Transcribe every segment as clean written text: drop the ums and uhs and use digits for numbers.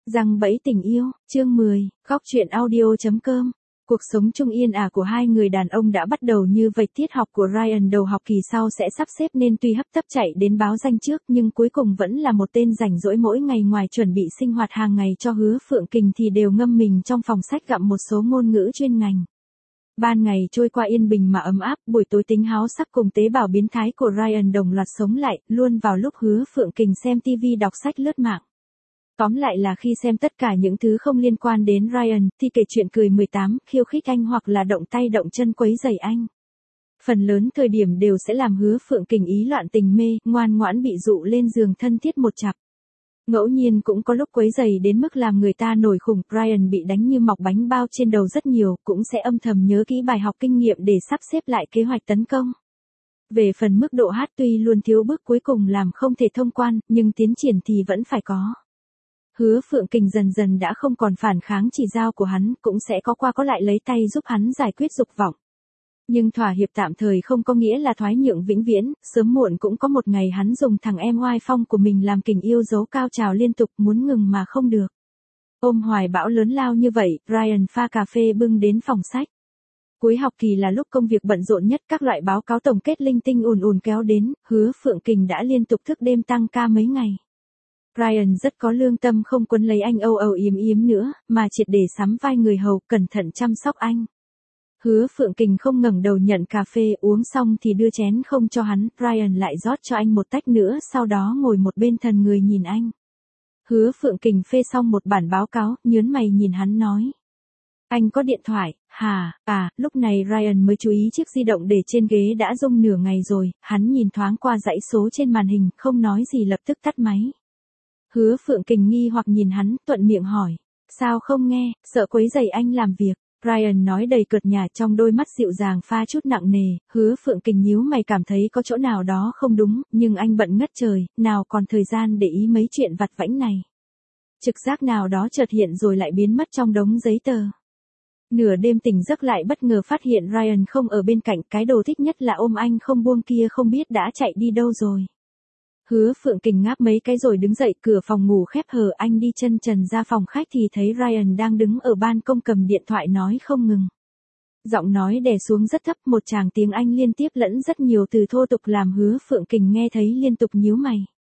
Giăng bẫy tình yêu, chương 10, góc truyện audio.com. Cuộc sống chung yên ả của hai người đàn ông đã bắt đầu như vậy. Tiết học của Ryan đầu học kỳ sau sẽ sắp xếp nên tuy hấp tấp chạy đến báo danh trước nhưng cuối cùng vẫn là một tên rảnh rỗi mỗi ngày. Ngoài chuẩn bị sinh hoạt hàng ngày cho Hứa Phượng Kình thì đều ngâm mình trong phòng sách gặm một số ngôn ngữ chuyên ngành. Ban ngày trôi qua yên bình mà ấm áp, buổi tối tính háo sắc cùng tế bào biến thái của Ryan đồng loạt sống lại, luôn vào lúc Hứa Phượng Kình xem TV đọc sách lướt mạng. Tóm lại là khi xem tất cả những thứ không liên quan đến Ryan, thì kể chuyện cười 18, khiêu khích anh hoặc là động tay động chân quấy rầy anh. Phần lớn thời điểm đều sẽ làm Hứa Phượng Kình ý loạn tình mê, ngoan ngoãn bị dụ lên giường thân thiết một chặp. Ngẫu nhiên cũng có lúc quấy rầy đến mức làm người ta nổi khùng, Ryan bị đánh như mọc bánh bao trên đầu rất nhiều, cũng sẽ âm thầm nhớ kỹ bài học kinh nghiệm để sắp xếp lại kế hoạch tấn công. Về phần mức độ hát tuy luôn thiếu bước cuối cùng làm không thể thông quan, nhưng tiến triển thì vẫn phải có. Hứa Phượng Kình dần dần đã không còn phản kháng chỉ giao của hắn, cũng sẽ có qua có lại lấy tay giúp hắn giải quyết dục vọng. Nhưng thỏa hiệp tạm thời không có nghĩa là thoái nhượng vĩnh viễn, sớm muộn cũng có một ngày hắn dùng thằng em oai phong của mình làm kình yêu dấu cao trào liên tục muốn ngừng mà không được. Ôm hoài bão lớn lao như vậy, Ryan pha cà phê bưng đến phòng sách. Cuối học kỳ là lúc công việc bận rộn nhất, các loại báo cáo tổng kết linh tinh ùn kéo đến, Hứa Phượng Kình đã liên tục thức đêm tăng ca mấy ngày. Ryan rất có lương tâm không quấn lấy anh âu yếm nữa, mà triệt để sắm vai người hầu, cẩn thận chăm sóc anh. Hứa Phượng Kình không ngẩng đầu nhận cà phê, uống xong thì đưa chén không cho hắn, Ryan lại rót cho anh một tách nữa, sau đó ngồi một bên thần người nhìn anh. Hứa Phượng Kình phê xong một bản báo cáo, nhớn mày nhìn hắn nói. Anh có điện thoại, hả? Lúc này Ryan mới chú ý chiếc di động để trên ghế đã rung nửa ngày rồi, hắn nhìn thoáng qua dãy số trên màn hình, không nói gì lập tức tắt máy. Hứa Phượng Kình nghi hoặc nhìn hắn, thuận miệng hỏi. Sao không nghe, sợ quấy rầy anh làm việc. Ryan nói đầy cợt nhả, trong đôi mắt dịu dàng pha chút nặng nề. Hứa Phượng Kình nhíu mày cảm thấy có chỗ nào đó không đúng, nhưng anh bận ngất trời, nào còn thời gian để ý mấy chuyện vặt vãnh này. Trực giác nào đó chợt hiện rồi lại biến mất trong đống giấy tờ. Nửa đêm tỉnh giấc lại bất ngờ phát hiện Ryan không ở bên cạnh, cái đồ thích nhất là ôm anh không buông kia không biết đã chạy đi đâu rồi. Hứa Phượng Kình ngáp mấy cái rồi đứng dậy, cửa phòng ngủ khép hờ, anh đi chân trần ra phòng khách thì thấy Ryan đang đứng ở ban công cầm điện thoại nói không ngừng. Giọng nói đè xuống rất thấp, một tràng tiếng Anh liên tiếp lẫn rất nhiều từ thô tục làm Hứa Phượng Kình nghe thấy liên tục nhíu mày.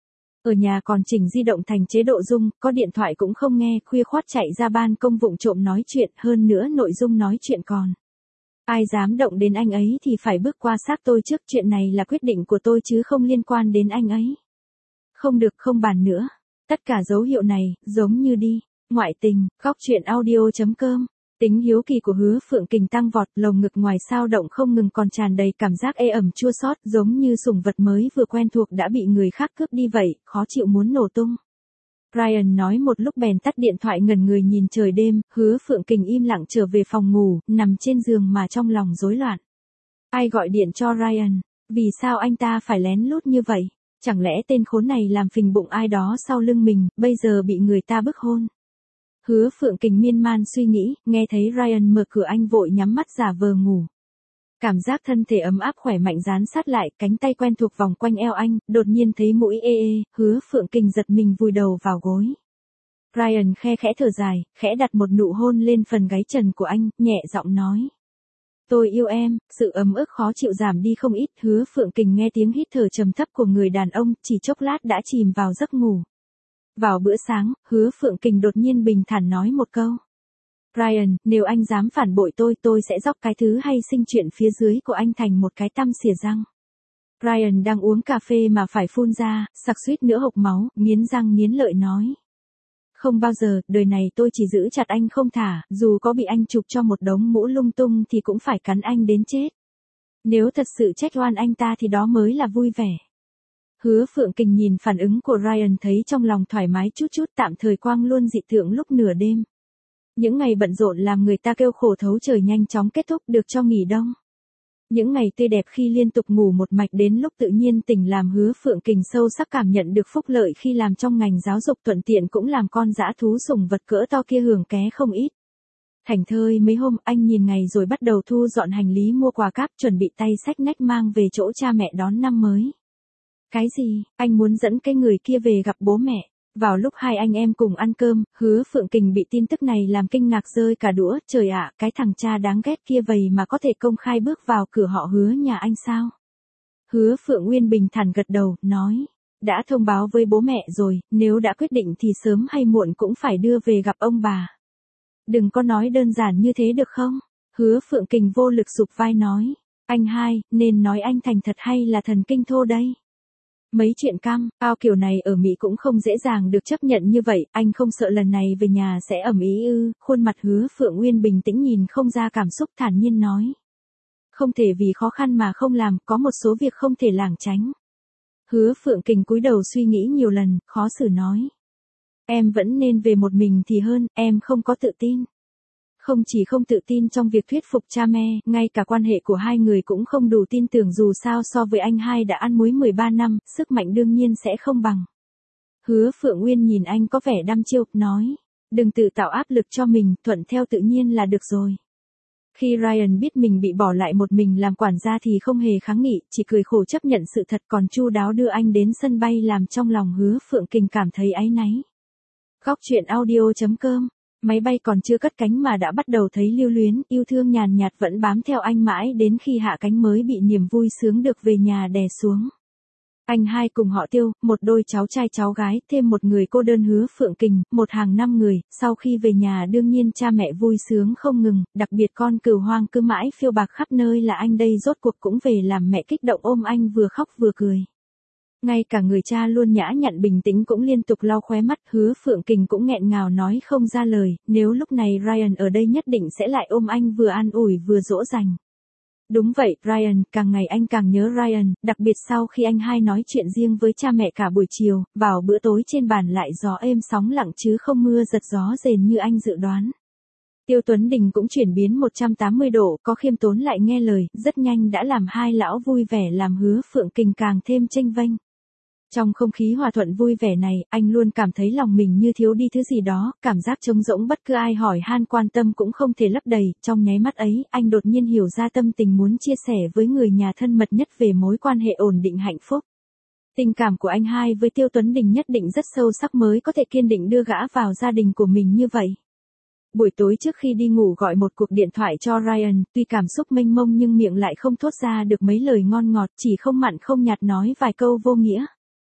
Ở nhà còn chỉnh di động thành chế độ rung, có điện thoại cũng không nghe, khuya khoắt chạy ra ban công vụng trộm nói chuyện, hơn nữa nội dung nói chuyện còn. Ai dám động đến anh ấy thì phải bước qua xác tôi trước, chuyện này là quyết định của tôi chứ không liên quan đến anh ấy. Không được, không bàn nữa. Tất cả dấu hiệu này, giống như đi, ngoại tình, góc truyện audio.com. Tính hiếu kỳ của Hứa Phượng Kình tăng vọt, lồng ngực ngoài sao động không ngừng còn tràn đầy cảm giác ê ẩm chua xót, giống như sủng vật mới vừa quen thuộc đã bị người khác cướp đi vậy, khó chịu muốn nổ tung. Ryan nói một lúc bèn tắt điện thoại, ngẩn người nhìn trời đêm. Hứa Phượng Kình im lặng trở về phòng ngủ, nằm trên giường mà trong lòng rối loạn. Ai gọi điện cho Ryan? Vì sao anh ta phải lén lút như vậy? Chẳng lẽ tên khốn này làm phình bụng ai đó sau lưng mình, bây giờ bị người ta bức hôn? Hứa Phượng Kình miên man suy nghĩ, nghe thấy Ryan mở cửa anh vội nhắm mắt giả vờ ngủ. Cảm giác thân thể ấm áp khỏe mạnh dán sát lại, cánh tay quen thuộc vòng quanh eo anh, đột nhiên thấy mũi ê, Hứa Phượng Kình giật mình vùi đầu vào gối. Ryan khe khẽ thở dài, khẽ đặt một nụ hôn lên phần gáy trần của anh, nhẹ giọng nói. Tôi yêu em, sự ấm ức khó chịu giảm đi không ít. Hứa Phượng Kình nghe tiếng hít thở trầm thấp của người đàn ông, chỉ chốc lát đã chìm vào giấc ngủ. Vào bữa sáng, Hứa Phượng Kình đột nhiên bình thản nói một câu. Ryan, nếu anh dám phản bội tôi sẽ dóc cái thứ hay sinh chuyện phía dưới của anh thành một cái tăm xỉa răng. Ryan đang uống cà phê mà phải phun ra, sặc suýt nữa hộc máu, nghiến răng nghiến lợi nói. Không bao giờ, đời này tôi chỉ giữ chặt anh không thả, dù có bị anh chụp cho một đống mũ lung tung thì cũng phải cắn anh đến chết. Nếu thật sự trách oan anh ta thì đó mới là vui vẻ. Hứa Phượng Kình nhìn phản ứng của Ryan thấy trong lòng thoải mái chút, tạm thời quang luôn dị tượng lúc nửa đêm. Những ngày bận rộn làm người ta kêu khổ thấu trời nhanh chóng kết thúc, được cho nghỉ đông. Những ngày tươi đẹp khi liên tục ngủ một mạch đến lúc tự nhiên tỉnh làm Hứa Phượng Kình sâu sắc cảm nhận được phúc lợi khi làm trong ngành giáo dục, thuận tiện cũng làm con dã thú sủng vật cỡ to kia hưởng ké không ít. Thảnh thơi mấy hôm anh nhìn ngày rồi bắt đầu thu dọn hành lý mua quà cáp, chuẩn bị tay xách nách mang về chỗ cha mẹ đón năm mới. Cái gì, anh muốn dẫn cái người kia về gặp bố mẹ? Vào lúc hai anh em cùng ăn cơm, Hứa Phượng Kình bị tin tức này làm kinh ngạc rơi cả đũa, trời ạ, cái thằng cha đáng ghét kia vậy mà có thể công khai bước vào cửa họ Hứa nhà anh sao? Hứa Phượng Nguyên bình thản gật đầu, nói, đã thông báo với bố mẹ rồi, nếu đã quyết định thì sớm hay muộn cũng phải đưa về gặp ông bà. Đừng có nói đơn giản như thế được không? Hứa Phượng Kình vô lực sụp vai nói, anh hai, nên nói anh thành thật hay là thần kinh thô đây? Mấy chuyện cam, ao kiểu này ở Mỹ cũng không dễ dàng được chấp nhận như vậy, anh không sợ lần này về nhà sẽ ầm ĩ ư? Khuôn mặt Hứa Phượng Nguyên bình tĩnh nhìn không ra cảm xúc, thản nhiên nói. Không thể vì khó khăn mà không làm, có một số việc không thể lảng tránh. Hứa Phượng Kình cúi đầu suy nghĩ nhiều lần, khó xử nói. Em vẫn nên về một mình thì hơn, em không có tự tin. Không chỉ không tự tin trong việc thuyết phục cha mẹ, ngay cả quan hệ của hai người cũng không đủ tin tưởng, dù sao so với anh hai đã ăn muối 13 năm, sức mạnh đương nhiên sẽ không bằng. Hứa Phượng Nguyên nhìn anh có vẻ đăm chiêu, nói, đừng tự tạo áp lực cho mình, thuận theo tự nhiên là được rồi. Khi Ryan biết mình bị bỏ lại một mình làm quản gia thì không hề kháng nghị, chỉ cười khổ chấp nhận sự thật, còn chu đáo đưa anh đến sân bay, làm trong lòng Hứa Phượng Kình cảm thấy áy náy. Góc truyện audio.com. Máy bay còn chưa cất cánh mà đã bắt đầu thấy lưu luyến, yêu thương nhàn nhạt vẫn bám theo anh mãi đến khi hạ cánh mới bị niềm vui sướng được về nhà đè xuống. Anh hai cùng họ Tiêu, một đôi cháu trai cháu gái, thêm một người cô đơn Hứa Phượng Kình, một hàng 5 người, sau khi về nhà đương nhiên cha mẹ vui sướng không ngừng, đặc biệt con cừu hoang cứ mãi phiêu bạc khắp nơi là anh đây rốt cuộc cũng về, làm mẹ kích động ôm anh vừa khóc vừa cười. Ngay cả người cha luôn nhã nhặn bình tĩnh cũng liên tục lau khóe mắt, Hứa Phượng Kình cũng nghẹn ngào nói không ra lời, nếu lúc này Ryan ở đây nhất định sẽ lại ôm anh vừa an ủi vừa dỗ dành. Đúng vậy, Ryan, càng ngày anh càng nhớ Ryan, đặc biệt sau khi anh hai nói chuyện riêng với cha mẹ cả buổi chiều, vào bữa tối trên bàn lại gió êm sóng lặng chứ không mưa giật gió rền như anh dự đoán. Tiêu Tuấn Đình cũng chuyển biến 180 độ, có khiêm tốn lại nghe lời, rất nhanh đã làm hai lão vui vẻ, làm Hứa Phượng Kình càng thêm chênh vênh. Trong không khí hòa thuận vui vẻ này, anh luôn cảm thấy lòng mình như thiếu đi thứ gì đó, cảm giác trống rỗng bất cứ ai hỏi han quan tâm cũng không thể lấp đầy, trong nháy mắt ấy, anh đột nhiên hiểu ra tâm tình muốn chia sẻ với người nhà thân mật nhất về mối quan hệ ổn định hạnh phúc. Tình cảm của anh hai với Tiêu Tuấn Đình nhất định rất sâu sắc mới có thể kiên định đưa gã vào gia đình của mình như vậy. Buổi tối trước khi đi ngủ gọi một cuộc điện thoại cho Ryan, tuy cảm xúc mênh mông nhưng miệng lại không thốt ra được mấy lời ngon ngọt, chỉ không mặn không nhạt nói vài câu vô nghĩa.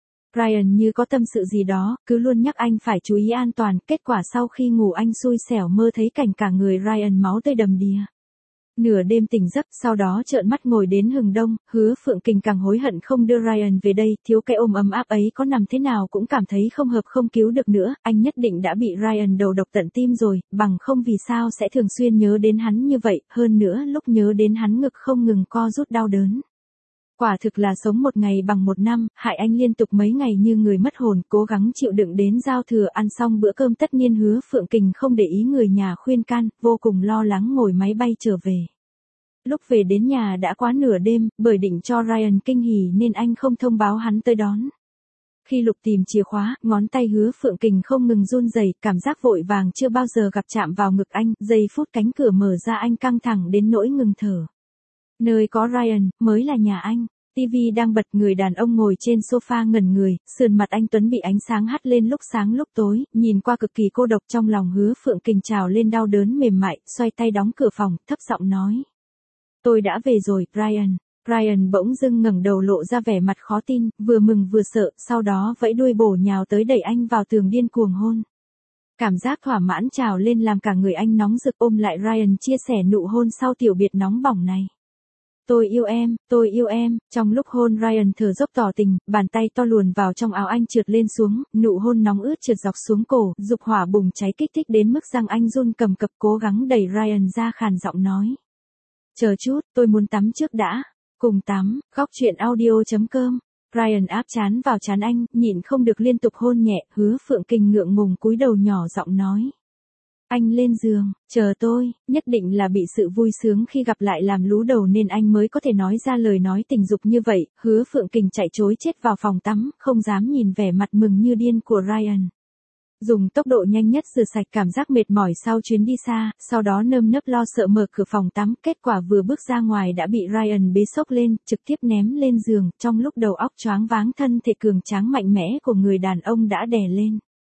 Ryan như có tâm sự gì đó, cứ luôn nhắc anh phải chú ý an toàn, kết quả sau khi ngủ anh xui xẻo mơ thấy cảnh cả người Ryan máu tươi đầm đìa. Nửa đêm tỉnh giấc, sau đó trợn mắt ngồi đến hừng đông, Hứa Phượng Kình càng hối hận không đưa Ryan về đây, thiếu cái ôm ấm áp ấy có nằm thế nào cũng cảm thấy không hợp không cứu được nữa, anh nhất định đã bị Ryan đầu độc tận tim rồi, bằng không vì sao sẽ thường xuyên nhớ đến hắn như vậy, hơn nữa lúc nhớ đến hắn ngực không ngừng co rút đau đớn. Quả thực là sống một ngày bằng một năm, hại anh liên tục mấy ngày như người mất hồn, cố gắng chịu đựng đến giao thừa, ăn xong bữa cơm tất niên Hứa Phượng Kình không để ý người nhà khuyên can, vô cùng lo lắng ngồi máy bay trở về. Lúc về đến nhà đã quá nửa đêm, bởi định cho Ryan kinh hỉ nên anh không thông báo hắn tới đón. Khi lục tìm chìa khóa, ngón tay Hứa Phượng Kình không ngừng run rẩy, cảm giác vội vàng chưa bao giờ gặp chạm vào ngực anh, giây phút cánh cửa mở ra anh căng thẳng đến nỗi ngừng thở. Nơi có Ryan, mới là nhà anh. TV đang bật, người đàn ông ngồi trên sofa ngẩn người, sườn mặt anh tuấn bị ánh sáng hắt lên lúc sáng lúc tối, nhìn qua cực kỳ cô độc, trong lòng Hứa Phượng Kình trào lên đau đớn mềm mại, xoay tay đóng cửa phòng, thấp giọng nói. Tôi đã về rồi, Ryan. Ryan bỗng dưng ngẩng đầu lộ ra vẻ mặt khó tin, vừa mừng vừa sợ, sau đó vẫy đuôi bổ nhào tới đẩy anh vào tường điên cuồng hôn. Cảm giác thỏa mãn trào lên làm cả người anh nóng rực, ôm lại Ryan chia sẻ nụ hôn sau tiểu biệt nóng bỏng này. Tôi yêu em, trong lúc hôn Ryan thở dốc tỏ tình, bàn tay to luồn vào trong áo anh trượt lên xuống, nụ hôn nóng ướt trượt dọc xuống cổ, dục hỏa bùng cháy kích thích đến mức răng anh run cầm cập, cố gắng đẩy Ryan ra, khàn giọng nói. Chờ chút, tôi muốn tắm trước đã. Cùng tắm, góc truyện audio.com. Ryan áp trán vào trán anh, nhịn không được liên tục hôn nhẹ, Hứa Phượng Kình ngượng ngùng cúi đầu nhỏ giọng nói. Anh lên giường, chờ tôi, nhất định là bị sự vui sướng khi gặp lại làm lú đầu nên anh mới có thể nói ra lời nói tình dục như vậy. Hứa Phượng Kình chạy trối chết vào phòng tắm, không dám nhìn vẻ mặt mừng như điên của Ryan. Dùng tốc độ nhanh nhất rửa sạch cảm giác mệt mỏi sau chuyến đi xa, sau đó nơm nớp lo sợ mở cửa phòng tắm, kết quả vừa bước ra ngoài đã bị Ryan bế xốc lên, trực tiếp ném lên giường, trong lúc đầu óc choáng váng thân thể cường tráng mạnh mẽ của người đàn ông đã đè lên.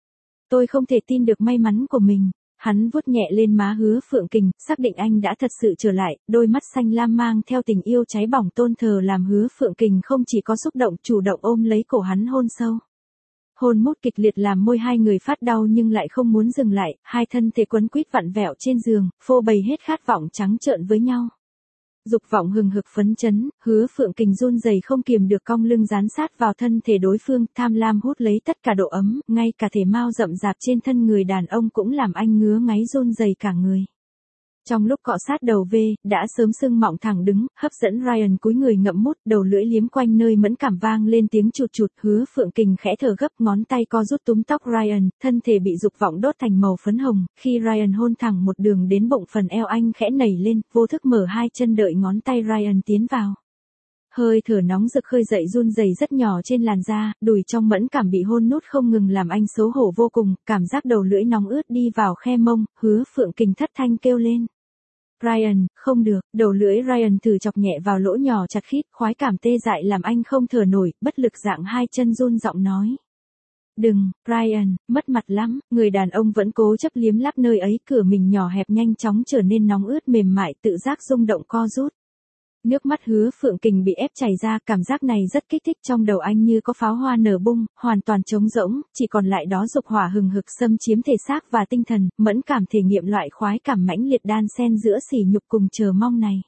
Tôi không thể tin được may mắn của mình. Hắn vuốt nhẹ lên má Hứa Phượng Kình, xác định anh đã thật sự trở lại, đôi mắt xanh lam mang theo tình yêu cháy bỏng tôn thờ làm Hứa Phượng Kình không chỉ có xúc động chủ động ôm lấy cổ hắn hôn sâu. Hôn mút kịch liệt làm môi hai người phát đau nhưng lại không muốn dừng lại, hai thân thể quấn quýt vặn vẹo trên giường, phô bày hết khát vọng trắng trợn với nhau. Dục vọng hừng hực phấn chấn, Hứa Phượng Kình run rẩy không kiềm được cong lưng dán sát vào thân thể đối phương, tham lam hút lấy tất cả độ ấm, ngay cả thể mao rậm rạp trên thân người đàn ông cũng làm anh ngứa ngáy run rẩy cả người. Trong lúc cọ sát đầu V, đã sớm sưng mọng thẳng đứng, hấp dẫn Ryan cúi người ngậm mút, đầu lưỡi liếm quanh nơi mẫn cảm vang lên tiếng chụt chụt, Hứa Phượng Kình khẽ thở gấp, ngón tay co rút túm tóc Ryan, thân thể bị dục vọng đốt thành màu phấn hồng, khi Ryan hôn thẳng một đường đến bụng phần eo anh khẽ nảy lên, vô thức mở hai chân đợi ngón tay Ryan tiến vào. Hơi thở nóng rực khơi dậy run rẩy rất nhỏ trên làn da, đùi trong mẫn cảm bị hôn nút không ngừng làm anh xấu hổ vô cùng, cảm giác đầu lưỡi nóng ướt đi vào khe mông, Hứa Phượng Kình thất thanh kêu lên. Ryan, không được, đầu lưỡi Ryan thử chọc nhẹ vào lỗ nhỏ chặt khít, khoái cảm tê dại làm anh không thở nổi, bất lực dạng hai chân run giọng nói. Đừng, Ryan, mất mặt lắm, người đàn ông vẫn cố chấp liếm láp nơi ấy, cửa mình nhỏ hẹp nhanh chóng trở nên nóng ướt mềm mại, tự giác rung động co rút. Nước mắt Hứa Phượng Kình bị ép chảy ra, cảm giác này rất kích thích, trong đầu anh như có pháo hoa nở bung, hoàn toàn trống rỗng, chỉ còn lại đó dục hỏa hừng hực xâm chiếm thể xác và tinh thần, mẫn cảm thể nghiệm loại khoái cảm mãnh liệt đan xen giữa sỉ nhục cùng chờ mong này.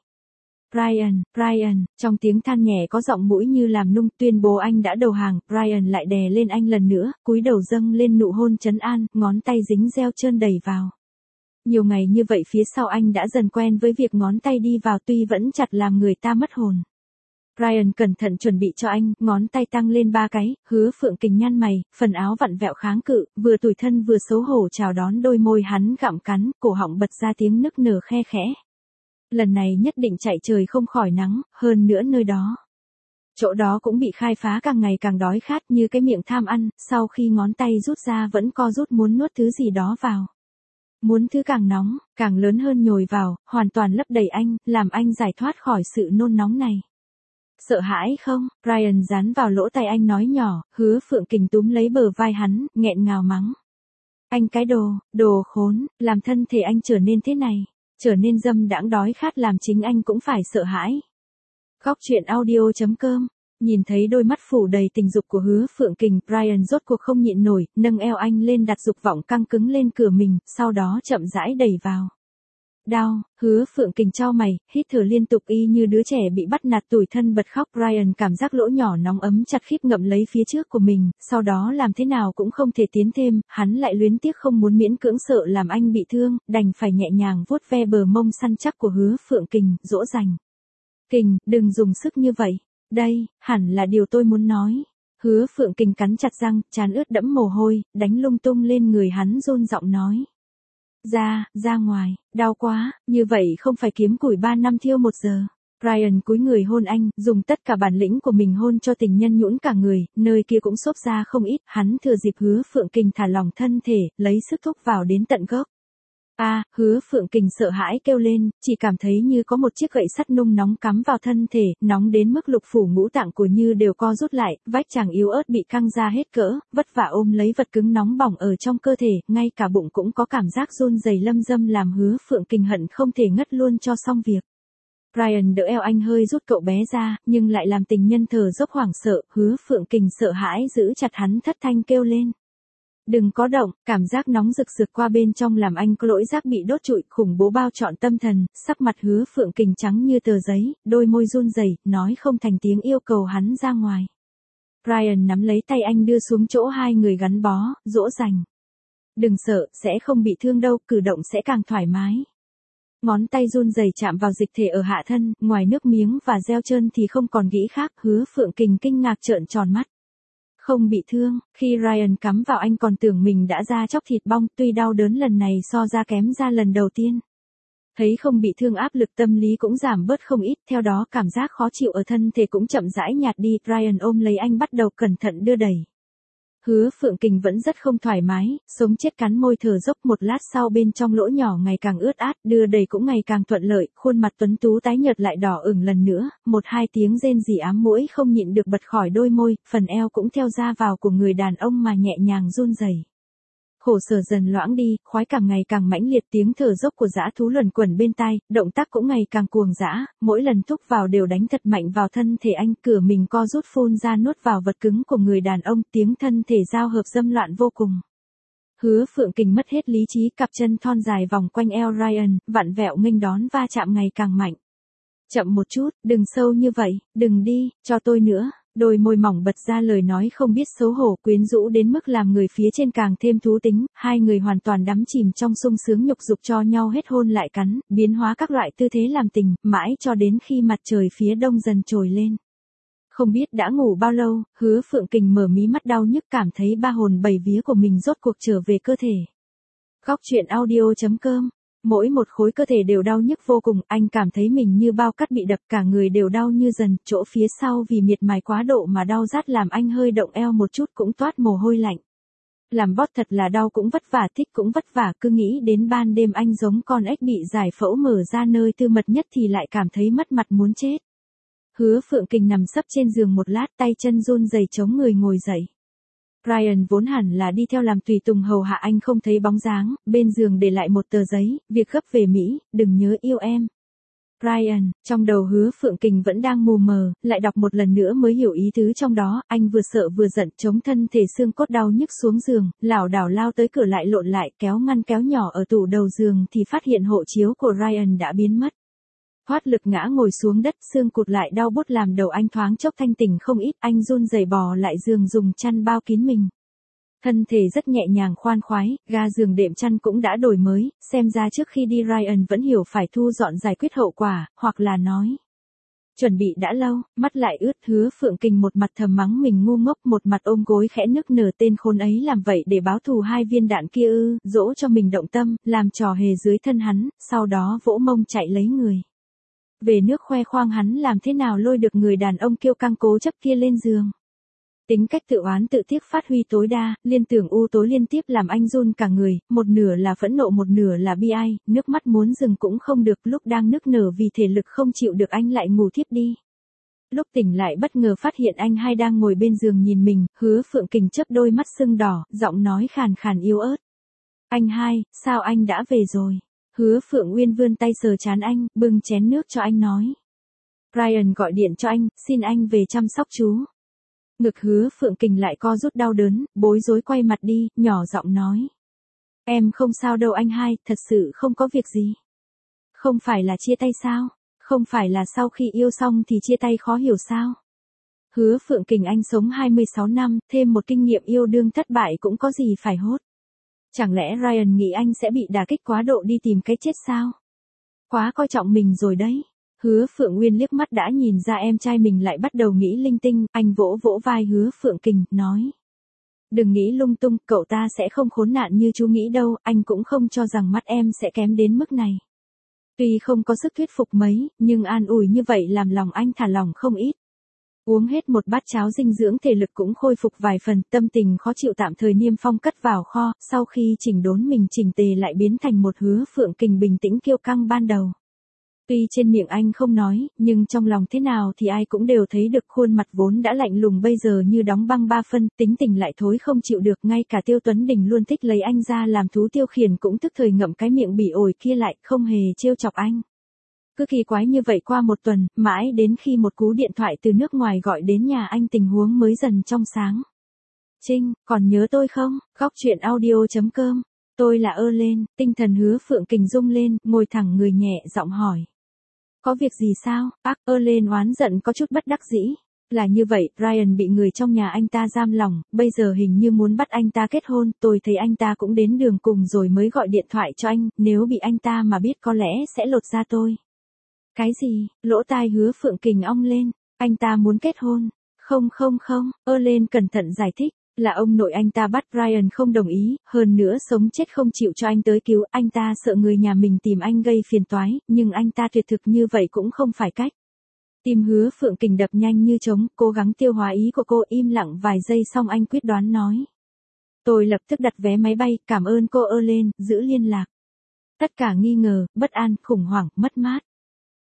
Ryan, trong tiếng than nhẹ có giọng mũi như làm nung, tuyên bố anh đã đầu hàng, Ryan lại đè lên anh lần nữa, cúi đầu dâng lên nụ hôn trấn an, ngón tay dính gel trơn đầy vào. Nhiều ngày như vậy phía sau anh đã dần quen với việc ngón tay đi vào tuy vẫn chặt làm người ta mất hồn. Ryan cẩn thận chuẩn bị cho anh, ngón tay tăng lên 3 cái, Hứa Phượng Kình nhăn mày, phần áo vặn vẹo kháng cự, vừa tủi thân vừa xấu hổ chào đón đôi môi hắn gặm cắn, cổ họng bật ra tiếng nức nở khe khẽ. Lần này nhất định chạy trời không khỏi nắng, hơn nữa nơi đó. Chỗ đó cũng bị khai phá càng ngày càng đói khát như cái miệng tham ăn, sau khi ngón tay rút ra vẫn co rút muốn nuốt thứ gì đó vào. Muốn thứ càng nóng, càng lớn hơn nhồi vào, hoàn toàn lấp đầy anh, làm anh giải thoát khỏi sự nôn nóng này. Sợ hãi không? Ryan dán vào lỗ tai anh nói nhỏ, Hứa Phượng Kình túm lấy bờ vai hắn, nghẹn ngào mắng. Anh cái đồ khốn, làm thân thể anh trở nên thế này, trở nên dâm đãng đói khát làm chính anh cũng phải sợ hãi. Góc truyện audio.com. Nhìn thấy đôi mắt phủ đầy tình dục của Hứa Phượng Kình, Ryan rốt cuộc không nhịn nổi, nâng eo anh lên đặt dục vọng căng cứng lên cửa mình, sau đó chậm rãi đẩy vào. Đau, Hứa Phượng Kình chau mày, hít thở liên tục y như đứa trẻ bị bắt nạt tủi thân bật khóc. Ryan cảm giác lỗ nhỏ nóng ấm chặt khít ngậm lấy phía trước của mình, sau đó làm thế nào cũng không thể tiến thêm, hắn lại luyến tiếc không muốn miễn cưỡng sợ làm anh bị thương, đành phải nhẹ nhàng vuốt ve bờ mông săn chắc của Hứa Phượng Kình, dỗ dành. Kình, đừng dùng sức như vậy. Đây, hẳn là điều tôi muốn nói. Hứa Phượng Kình cắn chặt răng, trán ướt đẫm mồ hôi, đánh lung tung lên người hắn run giọng nói. Ra ngoài, đau quá, như vậy không phải kiếm củi 3 năm thiêu 1 giờ. Ryan cúi người hôn anh, dùng tất cả bản lĩnh của mình hôn cho tình nhân nhũn cả người, nơi kia cũng xốp ra không ít, hắn thừa dịp Hứa Phượng Kình thả lỏng thân thể, lấy sức thúc vào đến tận gốc. Hứa Phượng Kình sợ hãi kêu lên, chỉ cảm thấy như có một chiếc gậy sắt nung nóng cắm vào thân thể, nóng đến mức lục phủ ngũ tạng của Như đều co rút lại, vách chàng yếu ớt bị căng ra hết cỡ, vất vả ôm lấy vật cứng nóng bỏng ở trong cơ thể, ngay cả bụng cũng có cảm giác run rẩy lâm dâm làm Hứa Phượng Kình hận không thể ngất luôn cho xong việc. Ryan đỡ eo anh hơi rút cậu bé ra, nhưng lại làm tình nhân thở dốc hoảng sợ, Hứa Phượng Kình sợ hãi giữ chặt hắn thất thanh kêu lên. Đừng có động, cảm giác nóng rực rực qua bên trong làm anh có lỗi giác bị đốt trụi, khủng bố bao trọn tâm thần, sắc mặt Hứa Phượng Kình trắng như tờ giấy, đôi môi run rẩy, nói không thành tiếng yêu cầu hắn ra ngoài. Ryan nắm lấy tay anh đưa xuống chỗ hai người gắn bó, dỗ dành. Đừng sợ, sẽ không bị thương đâu, cử động sẽ càng thoải mái. Ngón tay run rẩy chạm vào dịch thể ở hạ thân, ngoài nước miếng và gel trơn thì không còn nghĩ khác, Hứa Phượng Kình kinh ngạc trợn tròn mắt. Không bị thương, khi Ryan cắm vào anh còn tưởng mình đã ra chóc thịt bong, tuy đau đớn lần này so ra kém ra lần đầu tiên. Thấy không bị thương áp lực tâm lý cũng giảm bớt không ít, theo đó cảm giác khó chịu ở thân thể cũng chậm rãi nhạt đi, Ryan ôm lấy anh bắt đầu cẩn thận đưa đẩy. Hứa Phượng Kình vẫn rất không thoải mái, sống chết cắn môi thở dốc, một lát sau bên trong lỗ nhỏ ngày càng ướt át, đưa đẩy cũng ngày càng thuận lợi, khuôn mặt tuấn tú tái nhợt lại đỏ ửng lần nữa, 1-2 tiếng rên rỉ ám muỗi không nhịn được bật khỏi đôi môi, phần eo cũng theo da vào của người đàn ông mà nhẹ nhàng run rẩy. Khổ sở dần loãng đi, khoái cảm ngày càng mãnh liệt, tiếng thở dốc của dã thú luẩn quẩn bên tai, động tác cũng ngày càng cuồng dã, mỗi lần thúc vào đều đánh thật mạnh vào thân thể anh, cửa mình co rút phun ra nuốt vào vật cứng của người đàn ông, tiếng thân thể giao hợp dâm loạn vô cùng. Hứa Phượng Kình mất hết lý trí, cặp chân thon dài vòng quanh eo Ryan, vặn vẹo nghênh đón va chạm ngày càng mạnh. Chậm một chút, đừng sâu như vậy, đừng đi, cho tôi nữa. Đôi môi mỏng bật ra lời nói không biết xấu hổ, quyến rũ đến mức làm người phía trên càng thêm thú tính, hai người hoàn toàn đắm chìm trong sung sướng nhục dục cho nhau hết hôn lại cắn, biến hóa các loại tư thế làm tình, mãi cho đến khi mặt trời phía đông dần trồi lên. Không biết đã ngủ bao lâu, Hứa Phượng Kình mở mí mắt đau nhức, cảm thấy ba hồn bảy vía của mình rốt cuộc trở về cơ thể. Góc truyện audio.com. Mỗi một khối cơ thể đều đau nhức vô cùng, anh cảm thấy mình như bao cát bị đập, cả người đều đau như dần, chỗ phía sau vì miệt mài quá độ mà đau rát làm anh hơi động eo một chút cũng toát mồ hôi lạnh. Làm bót thật là đau cũng vất vả, thích cũng vất vả, cứ nghĩ đến ban đêm anh giống con ếch bị giải phẫu mở ra nơi tư mật nhất thì lại cảm thấy mất mặt muốn chết. Hứa Phượng Kình nằm sấp trên giường một lát, tay chân run rẩy chống người ngồi dậy. Ryan vốn hẳn là đi theo làm tùy tùng hầu hạ anh không thấy bóng dáng, bên giường để lại một tờ giấy, việc gấp về Mỹ, đừng nhớ yêu em. Ryan, trong đầu Hứa Phượng Kình vẫn đang mù mờ, lại đọc một lần nữa mới hiểu ý tứ trong đó, anh vừa sợ vừa giận, chống thân thể xương cốt đau nhức xuống giường, lảo đảo lao tới cửa lại lộn lại, kéo ngăn kéo nhỏ ở tủ đầu giường thì phát hiện hộ chiếu của Ryan đã biến mất. Thoát lực ngã ngồi xuống đất, xương cụt lại đau bút làm đầu anh thoáng chốc thanh tỉnh không ít, anh run rẩy bò lại giường dùng chăn bao kín mình. Thân thể rất nhẹ nhàng khoan khoái, ga giường đệm chăn cũng đã đổi mới, xem ra trước khi đi Ryan vẫn hiểu phải thu dọn giải quyết hậu quả, hoặc là nói. Chuẩn bị đã lâu, mắt lại ướt, Hứa Phượng Kình một mặt thầm mắng mình ngu ngốc, một mặt ôm gối khẽ nức nở, tên khốn ấy làm vậy để báo thù hai viên đạn kia ư, dỗ cho mình động tâm, làm trò hề dưới thân hắn, sau đó vỗ mông chạy lấy người. Về nước khoe khoang hắn làm thế nào lôi được người đàn ông kiêu căng cố chấp kia lên giường. Tính cách tự oán tự tiếc phát huy tối đa, liên tưởng u tối liên tiếp làm anh run cả người, một nửa là phẫn nộ một nửa là bi ai, nước mắt muốn dừng cũng không được, lúc đang nức nở vì thể lực không chịu được anh lại ngủ thiếp đi. Lúc tỉnh lại bất ngờ phát hiện anh hai đang ngồi bên giường nhìn mình, Hứa Phượng Kình chớp đôi mắt sưng đỏ, giọng nói khàn khàn yếu ớt. Anh hai, sao anh đã về rồi? Hứa Phượng Uyên vươn tay sờ trán anh, bưng chén nước cho anh nói. Ryan gọi điện cho anh, xin anh về chăm sóc chú. Ngực Hứa Phượng Kình lại co rút đau đớn, bối rối quay mặt đi, nhỏ giọng nói. Em không sao đâu anh hai, thật sự không có việc gì. Không phải là chia tay sao? Không phải là sau khi yêu xong thì chia tay khó hiểu sao? Hứa Phượng Kình anh sống 26 năm, thêm một kinh nghiệm yêu đương thất bại cũng có gì phải hốt. Chẳng lẽ Ryan nghĩ anh sẽ bị đả kích quá độ đi tìm cái chết sao? Quá coi trọng mình rồi đấy. Hứa Phượng Nguyên liếc mắt đã nhìn ra em trai mình lại bắt đầu nghĩ linh tinh, anh vỗ vỗ vai Hứa Phượng Kình, nói. Đừng nghĩ lung tung, cậu ta sẽ không khốn nạn như chú nghĩ đâu, anh cũng không cho rằng mắt em sẽ kém đến mức này. Tuy không có sức thuyết phục mấy, nhưng an ủi như vậy làm lòng anh thả lỏng không ít. Uống hết một bát cháo dinh dưỡng thể lực cũng khôi phục vài phần, tâm tình khó chịu tạm thời Niêm Phong cất vào kho, sau khi chỉnh đốn mình chỉnh tề lại biến thành một Hứa Phượng Kình bình tĩnh kiêu căng ban đầu. Tuy trên miệng anh không nói, nhưng trong lòng thế nào thì ai cũng đều thấy được, khuôn mặt vốn đã lạnh lùng bây giờ như đóng băng ba phân, tính tình lại thối không chịu được, ngay cả Tiêu Tuấn Đình luôn thích lấy anh ra làm thú tiêu khiển cũng tức thời ngậm cái miệng bỉ ổi kia lại, không hề trêu chọc anh. Cứ kỳ quái như vậy qua một tuần, mãi đến khi một cú điện thoại từ nước ngoài gọi đến nhà anh tình huống mới dần trong sáng. Trinh, còn nhớ tôi không? Góc truyện audio.com. Tôi là Ellen, tinh thần Hứa Phượng Kình rung lên, ngồi thẳng người nhẹ giọng hỏi. Có việc gì sao? Ellen oán giận có chút bất đắc dĩ. Là như vậy, Ryan bị người trong nhà anh ta giam lỏng, bây giờ hình như muốn bắt anh ta kết hôn, tôi thấy anh ta cũng đến đường cùng rồi mới gọi điện thoại cho anh, nếu bị anh ta mà biết có lẽ sẽ lột da tôi. Cái gì? Lỗ tai Hứa Phượng Kình ong lên, anh ta muốn kết hôn. Không, Ellen cẩn thận giải thích, là ông nội anh ta bắt, Ryan không đồng ý, hơn nữa sống chết không chịu cho anh tới cứu, anh ta sợ người nhà mình tìm anh gây phiền toái, nhưng anh ta tuyệt thực như vậy cũng không phải cách. Tim Hứa Phượng Kình đập nhanh như trống, cố gắng tiêu hóa ý của cô, im lặng vài giây xong anh quyết đoán nói. Tôi lập tức đặt vé máy bay, cảm ơn cô Ellen, giữ liên lạc. Tất cả nghi ngờ, bất an, khủng hoảng, mất mát.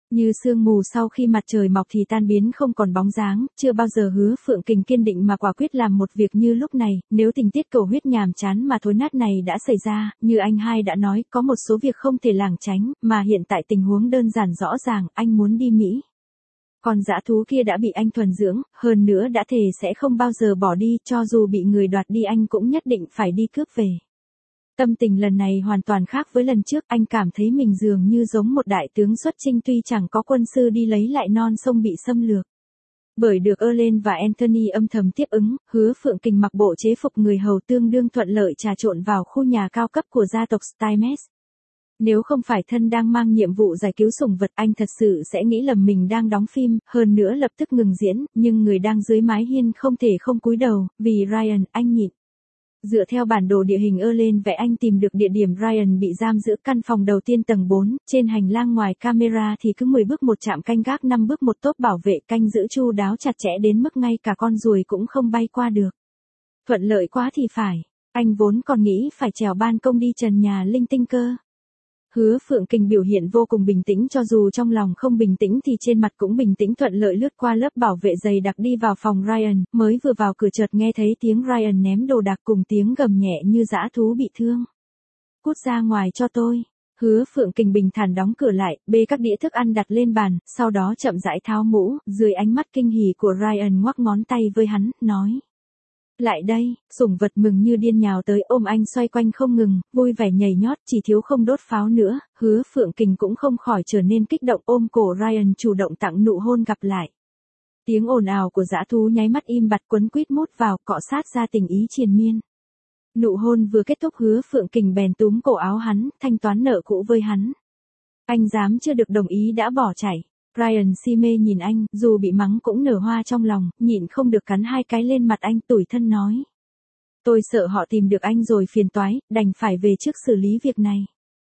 Như sương mù sau khi mặt trời mọc thì tan biến không còn bóng dáng, chưa bao giờ Hứa Phượng Kình kiên định mà quả quyết làm một việc như lúc này, nếu tình tiết cầu huyết nhàm chán mà thối nát này đã xảy ra, như anh hai đã nói, có một số việc không thể lảng tránh, mà hiện tại tình huống đơn giản rõ ràng, anh muốn đi Mỹ. Con dã thú kia đã bị anh thuần dưỡng, hơn nữa đã thề sẽ không bao giờ bỏ đi, cho dù bị người đoạt đi anh cũng nhất định phải đi cướp về. Tâm tình lần này hoàn toàn khác với lần trước, anh cảm thấy mình dường như giống một đại tướng xuất chinh tuy chẳng có quân sư đi lấy lại non sông bị xâm lược. Bởi được Erlen và Anthony âm thầm tiếp ứng, Hứa Phượng Kình mặc bộ chế phục người hầu tương đương thuận lợi trà trộn vào khu nhà cao cấp của gia tộc Steinmetz. Nếu không phải thân đang mang nhiệm vụ giải cứu sủng vật, anh thật sự sẽ nghĩ lầm mình đang đóng phim, hơn nữa lập tức ngừng diễn, nhưng người đang dưới mái hiên không thể không cúi đầu, vì Ryan, anh nhịn. Dựa theo bản đồ địa hình Erlen vẽ anh tìm được địa điểm Ryan bị giam giữ căn phòng đầu tiên tầng 4, trên hành lang ngoài camera thì cứ 10 bước một trạm canh gác 5 bước một tốp bảo vệ canh giữ chu đáo chặt chẽ đến mức ngay cả con ruồi cũng không bay qua được. Thuận lợi quá thì phải, anh vốn còn nghĩ phải trèo ban công đi trần nhà linh tinh cơ. Hứa Phượng Kình biểu hiện vô cùng bình tĩnh, cho dù trong lòng không bình tĩnh thì trên mặt cũng bình tĩnh, thuận lợi lướt qua lớp bảo vệ dày đặc đi vào phòng Ryan, mới vừa vào cửa chợt nghe thấy tiếng Ryan ném đồ đạc cùng tiếng gầm nhẹ như dã thú bị thương. Cút ra ngoài cho tôi. Hứa Phượng Kình bình thản đóng cửa lại, bê các đĩa thức ăn đặt lên bàn, sau đó chậm rãi tháo mũ, dưới ánh mắt kinh hỉ của Ryan ngoắc ngón tay với hắn, nói. Lại đây, sủng vật mừng như điên nhào tới ôm anh xoay quanh không ngừng, vui vẻ nhảy nhót, chỉ thiếu không đốt pháo nữa. Hứa Phượng Kình cũng không khỏi trở nên kích động, ôm cổ Ryan chủ động tặng nụ hôn gặp lại. Tiếng ồn ào của dã thú nháy mắt im bặt, quấn quýt mút vào, cọ sát ra tình ý triền miên. Nụ hôn vừa kết thúc, Hứa Phượng Kình bèn túm cổ áo hắn, thanh toán nợ cũ với hắn. Anh dám chưa được đồng ý đã bỏ chạy. Ryan si mê nhìn anh, dù bị mắng cũng nở hoa trong lòng, nhịn không được cắn hai cái lên mặt anh, tủi thân nói. Tôi sợ họ tìm được anh rồi phiền toái, đành phải về trước xử lý việc này.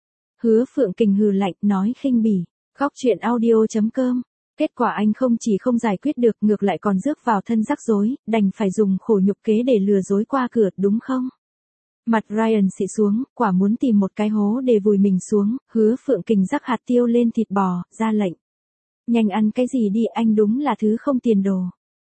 Hứa Phượng Kình hừ lạnh, nói khinh bỉ. Góc truyện audio.com. Kết quả anh không chỉ không giải quyết được, ngược lại còn rước vào thân rắc rối, đành phải dùng khổ nhục kế để lừa dối qua cửa, đúng không? Mặt Ryan xị xuống, quả muốn tìm một cái hố để vùi mình xuống. Hứa Phượng Kình rắc hạt tiêu lên thịt bò, ra lệnh. Nhanh ăn cái gì đi, anh đúng là thứ không tiền đồ.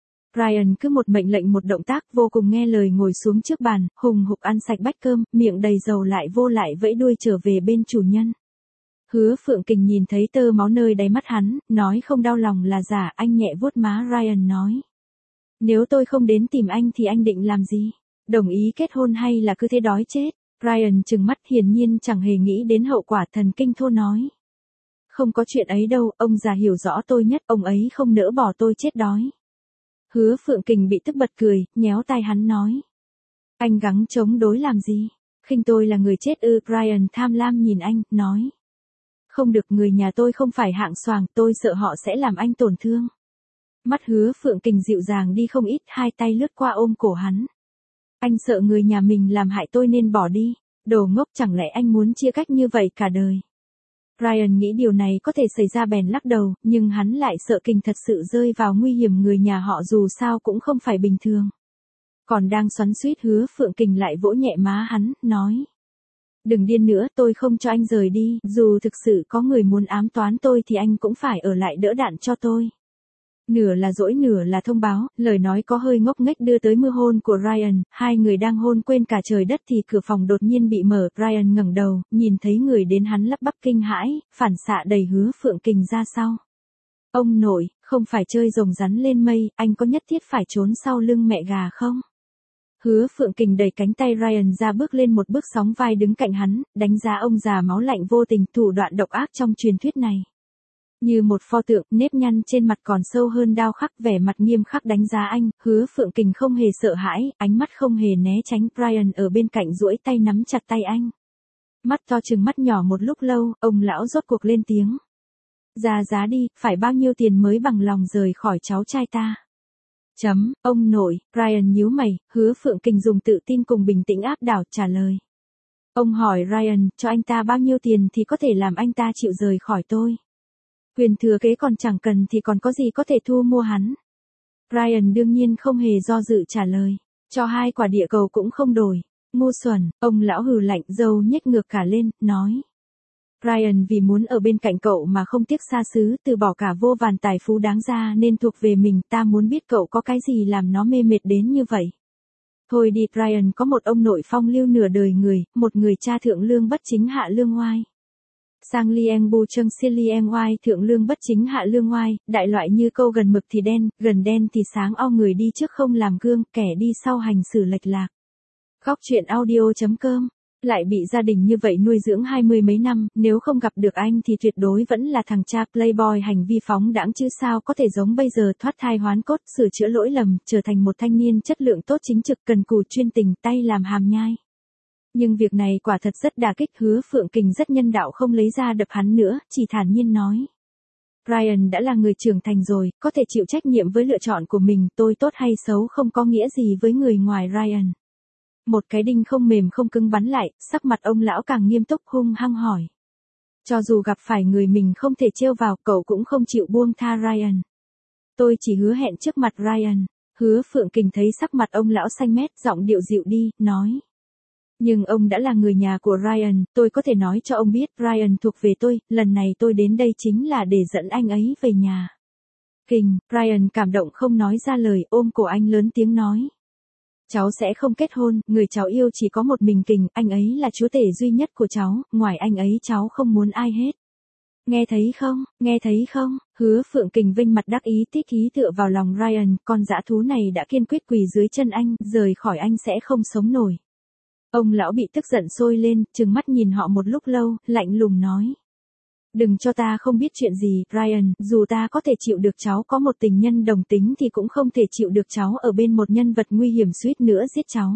Ryan cứ một mệnh lệnh một động tác, vô cùng nghe lời, ngồi xuống trước bàn, hùng hục ăn sạch bát cơm, miệng đầy dầu lại vô lại vẫy đuôi trở về bên chủ nhân. Hứa Phượng Kình nhìn thấy tơ máu nơi đáy mắt hắn, nói không đau lòng là giả, anh nhẹ vuốt má Ryan nói. Nếu tôi không đến tìm anh thì anh định làm gì? Đồng ý kết hôn hay là cứ thế đói chết? Ryan trừng mắt, hiển nhiên chẳng hề nghĩ đến hậu quả, thần kinh thô nói. Không có chuyện ấy đâu, ông già hiểu rõ tôi nhất, ông ấy không nỡ bỏ tôi chết đói. Hứa Phượng Kình bị tức bật cười, nhéo tai hắn nói. Anh gắng chống đối làm gì? Khinh tôi là người chết ư? Ryan tham lam nhìn anh, nói. Không được, người nhà tôi không phải hạng xoàng, tôi sợ họ sẽ làm anh tổn thương. Mắt Hứa Phượng Kình dịu dàng đi không ít, hai tay lướt qua ôm cổ hắn. Anh sợ người nhà mình làm hại tôi nên bỏ đi. Đồ ngốc, chẳng lẽ anh muốn chia cách như vậy cả đời? Ryan nghĩ điều này có thể xảy ra bèn lắc đầu, nhưng hắn lại sợ Kình thật sự rơi vào nguy hiểm, người nhà họ dù sao cũng không phải bình thường. Còn đang xoắn xuýt, Hứa Phượng Kình lại vỗ nhẹ má hắn, nói. Đừng điên nữa, tôi không cho anh rời đi, dù thực sự có người muốn ám toán tôi thì anh cũng phải ở lại đỡ đạn cho tôi. Nửa là dỗi nửa là thông báo, lời nói có hơi ngốc nghếch đưa tới mưa hôn của Ryan, hai người đang hôn quên cả trời đất thì cửa phòng đột nhiên bị mở, Ryan ngẩng đầu, nhìn thấy người đến hắn lắp bắp kinh hãi, phản xạ đẩy Hứa Phượng Kình ra sau. Ông nội, không phải chơi rồng rắn lên mây, anh có nhất thiết phải trốn sau lưng mẹ gà không? Hứa Phượng Kình đẩy cánh tay Ryan ra, bước lên một bước, sóng vai đứng cạnh hắn, đánh giá ông già máu lạnh vô tình, thủ đoạn độc ác trong truyền thuyết này. Như một pho tượng, nếp nhăn trên mặt còn sâu hơn đao khắc, vẻ mặt nghiêm khắc đánh giá anh. Hứa Phượng Kình không hề sợ hãi, ánh mắt không hề né tránh. Ryan ở bên cạnh duỗi tay nắm chặt tay anh. Mắt to trừng mắt nhỏ một lúc lâu, ông lão rốt cuộc lên tiếng. Ra giá đi, phải bao nhiêu tiền mới bằng lòng rời khỏi cháu trai ta? Ông nội. Ryan nhíu mày, Hứa Phượng Kình dùng tự tin cùng bình tĩnh áp đảo trả lời. Ông hỏi Ryan, cho anh ta bao nhiêu tiền thì có thể làm anh ta chịu rời khỏi tôi? Quyền thừa kế còn chẳng cần thì còn có gì có thể thu mua hắn? Ryan đương nhiên không hề do dự trả lời. Cho 2 quả địa cầu cũng không đổi. Ngu xuẩn, ông lão hừ lạnh, râu nhếch ngược cả lên, nói. Ryan vì muốn ở bên cạnh cậu mà không tiếc xa xứ, từ bỏ cả vô vàn tài phú đáng ra nên thuộc về mình, ta muốn biết cậu có cái gì làm nó mê mệt đến như vậy. Thôi đi, Ryan có một ông nội phong lưu nửa đời người, một người cha thượng lương bất chính hạ lương oai. Sang lieng bu trâng si lieng oai, thượng lương bất chính hạ lương oai, đại loại như câu gần mực thì đen, gần đen thì sáng, o người đi trước không làm gương, kẻ đi sau hành xử lệch lạc. Góc truyện audio.com. Lại bị gia đình như vậy nuôi dưỡng 20 mấy năm, nếu không gặp được anh thì tuyệt đối vẫn là thằng cha playboy hành vi phóng đãng chứ sao có thể giống bây giờ thoát thai hoán cốt, sửa chữa lỗi lầm, trở thành một thanh niên chất lượng tốt, chính trực, cần cù, chuyên tình, tay làm hàm nhai. Nhưng việc này quả thật rất đả kích, Hứa Phượng Kình rất nhân đạo không lấy ra đập hắn nữa, chỉ thản nhiên nói. Ryan đã là người trưởng thành rồi, có thể chịu trách nhiệm với lựa chọn của mình, tôi tốt hay xấu không có nghĩa gì với người ngoài Ryan. Một cái đinh không mềm không cứng bắn lại, sắc mặt ông lão càng nghiêm túc, hung hăng hỏi. Cho dù gặp phải người mình không thể trêu vào, cậu cũng không chịu buông tha Ryan. Tôi chỉ hứa hẹn trước mặt Ryan. Hứa Phượng Kình thấy sắc mặt ông lão xanh mét, giọng điệu dịu đi, nói. Nhưng ông đã là người nhà của Ryan, tôi có thể nói cho ông biết, Ryan thuộc về tôi, lần này tôi đến đây chính là để dẫn anh ấy về nhà. Kình, Ryan cảm động không nói ra lời, ôm cổ anh lớn tiếng nói. Cháu sẽ không kết hôn, người cháu yêu chỉ có một mình Kình, anh ấy là chúa tể duy nhất của cháu, ngoài anh ấy cháu không muốn ai hết. Nghe thấy không, Hứa Phượng Kình vinh mặt đắc ý tích ý tựa vào lòng Ryan, con dã thú này đã kiên quyết quỳ dưới chân anh, rời khỏi anh sẽ không sống nổi. Ông lão bị tức giận sôi lên, trừng mắt nhìn họ một lúc lâu, lạnh lùng nói. Đừng cho ta không biết chuyện gì, Ryan, dù ta có thể chịu được cháu có một tình nhân đồng tính thì cũng không thể chịu được cháu ở bên một nhân vật nguy hiểm suýt nữa giết cháu.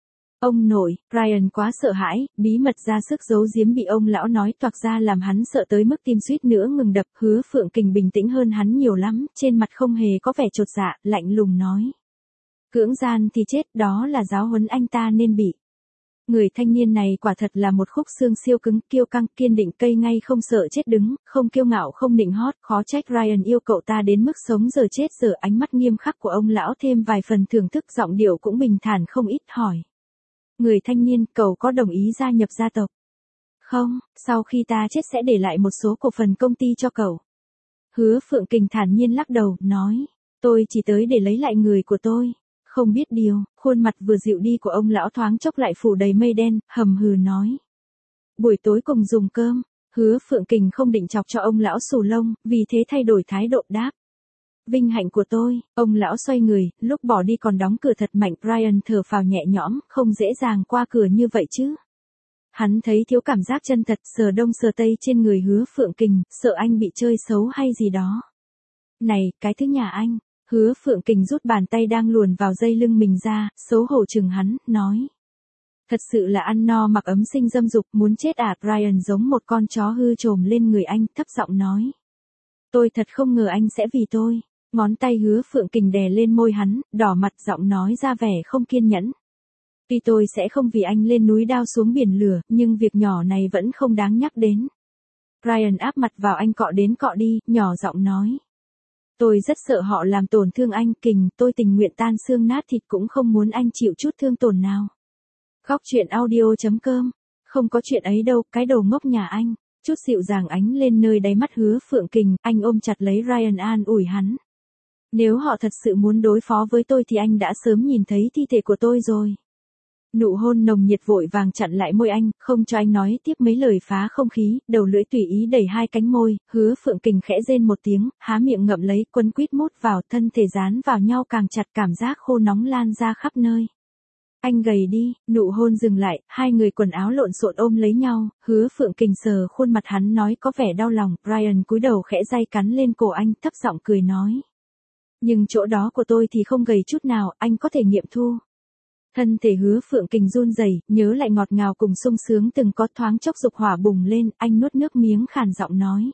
Ông nội, Ryan quá sợ hãi, bí mật ra sức giấu giếm bị ông lão nói toạc ra làm hắn sợ tới mức tim suýt nữa ngừng đập. Hứa Phượng Kình bình tĩnh hơn hắn nhiều lắm, trên mặt không hề có vẻ chột dạ, lạnh lùng nói. Cưỡng gian thì chết, đó là giáo huấn anh ta nên bị. Người thanh niên này quả thật là một khúc xương siêu cứng, kiêu căng, kiên định, cây ngay không sợ chết đứng, không kiêu ngạo không nịnh hót, khó trách Ryan yêu cậu ta đến mức sống giờ chết giờ. Ánh mắt nghiêm khắc của ông lão thêm vài phần thưởng thức, giọng điệu cũng bình thản không ít, hỏi. Người thanh niên, cậu có đồng ý gia nhập gia tộc? Không, sau khi ta chết sẽ để lại một số cổ phần công ty cho cậu. Hứa Phượng Kình thản nhiên lắc đầu, nói. Tôi chỉ tới để lấy lại người của tôi. Không biết điều, khuôn mặt vừa dịu đi của ông lão thoáng chốc lại phủ đầy mây đen, hầm hừ nói. Buổi tối cùng dùng cơm, Hứa Phượng Kình không định chọc cho ông lão xù lông, vì thế thay đổi thái độ đáp. Vinh hạnh của tôi, ông lão xoay người, lúc bỏ đi còn đóng cửa thật mạnh. Ryan thở phào nhẹ nhõm, không dễ dàng qua cửa như vậy chứ. Hắn thấy thiếu cảm giác chân thật, sờ đông sờ tây trên người Hứa Phượng Kình, sợ anh bị chơi xấu hay gì đó. Này, cái thứ nhà anh. Hứa Phượng Kình rút bàn tay đang luồn vào dây lưng mình ra, xấu hổ chừng hắn, nói. Thật sự là ăn no mặc ấm sinh dâm dục, muốn chết à? Ryan giống một con chó hư trồm lên người anh, thấp giọng nói. Tôi thật không ngờ anh sẽ vì tôi. Ngón tay Hứa Phượng Kình đè lên môi hắn, đỏ mặt, giọng nói ra vẻ không kiên nhẫn. Tuy tôi sẽ không vì anh lên núi đao xuống biển lửa, nhưng việc nhỏ này vẫn không đáng nhắc đến. Ryan áp mặt vào anh, cọ đến cọ đi, nhỏ giọng nói. Tôi rất sợ họ làm tổn thương anh, Kình, tôi tình nguyện tan xương nát thịt cũng không muốn anh chịu chút thương tổn nào. Góc truyện audio.com. Không có chuyện ấy đâu, cái đầu ngốc nhà anh. Chút dịu dàng ánh lên nơi đáy mắt Hứa Phượng Kình, anh ôm chặt lấy Ryan an ủi hắn. Nếu họ thật sự muốn đối phó với tôi thì anh đã sớm nhìn thấy thi thể của tôi rồi. Nụ hôn nồng nhiệt vội vàng chặn lại môi anh, không cho anh nói tiếp mấy lời phá không khí, đầu lưỡi tùy ý đẩy hai cánh môi. Hứa Phượng Kình khẽ rên một tiếng, há miệng ngậm lấy, quấn quýt mút vào, thân thể dán vào nhau càng chặt, cảm giác khô nóng lan ra khắp nơi. Anh gầy đi, nụ hôn dừng lại, hai người quần áo lộn xộn ôm lấy nhau. Hứa Phượng Kình sờ khuôn mặt hắn nói có vẻ đau lòng. Ryan cúi đầu khẽ day cắn lên cổ anh, thấp giọng cười nói. Nhưng chỗ đó của tôi thì không gầy chút nào, anh có thể nghiệm thu. Thân thể Hứa Phượng Kình run rẩy, nhớ lại ngọt ngào cùng sung sướng từng có, thoáng chốc dục hỏa bùng lên, anh nuốt nước miếng khàn giọng nói.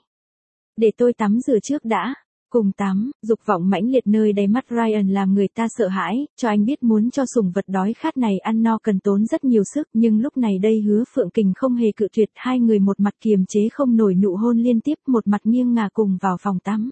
Để tôi tắm rửa trước đã. Cùng tắm, dục vọng mãnh liệt nơi đáy mắt Ryan làm người ta sợ hãi, cho anh biết muốn cho sủng vật đói khát này ăn no cần tốn rất nhiều sức, nhưng lúc này đây Hứa Phượng Kình không hề cự tuyệt, hai người một mặt kiềm chế không nổi nụ hôn liên tiếp, một mặt nghiêng ngả cùng vào phòng tắm.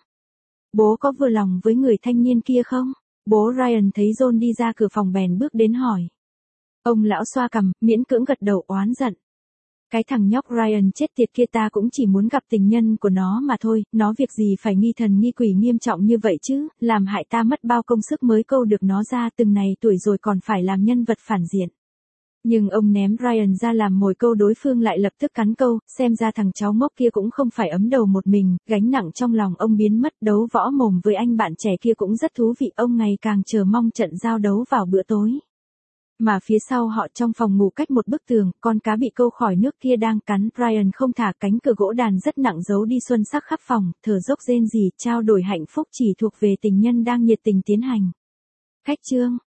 Bố có vừa lòng với người thanh niên kia không? Bố Ryan thấy John đi ra cửa phòng bèn bước đến hỏi. Ông lão xoa cằm, miễn cưỡng gật đầu oán giận. Cái thằng nhóc Ryan chết tiệt kia ta cũng chỉ muốn gặp tình nhân của nó mà thôi, nó việc gì phải nghi thần nghi quỷ nghiêm trọng như vậy chứ, làm hại ta mất bao công sức mới câu được nó ra, từng này tuổi rồi còn phải làm nhân vật phản diện. Nhưng ông ném Ryan ra làm mồi câu, đối phương lại lập tức cắn câu, xem ra thằng cháu ngốc kia cũng không phải ấm đầu một mình, gánh nặng trong lòng ông biến mất. Đấu võ mồm với anh bạn trẻ kia cũng rất thú vị, ông ngày càng chờ mong trận giao đấu vào bữa tối. Mà phía sau họ trong phòng ngủ cách một bức tường, con cá bị câu khỏi nước kia đang cắn, Ryan không thả, cánh cửa gỗ đàn rất nặng giấu đi xuân sắc khắp phòng, thở dốc rên rỉ, trao đổi hạnh phúc chỉ thuộc về tình nhân đang nhiệt tình tiến hành. Khách chương.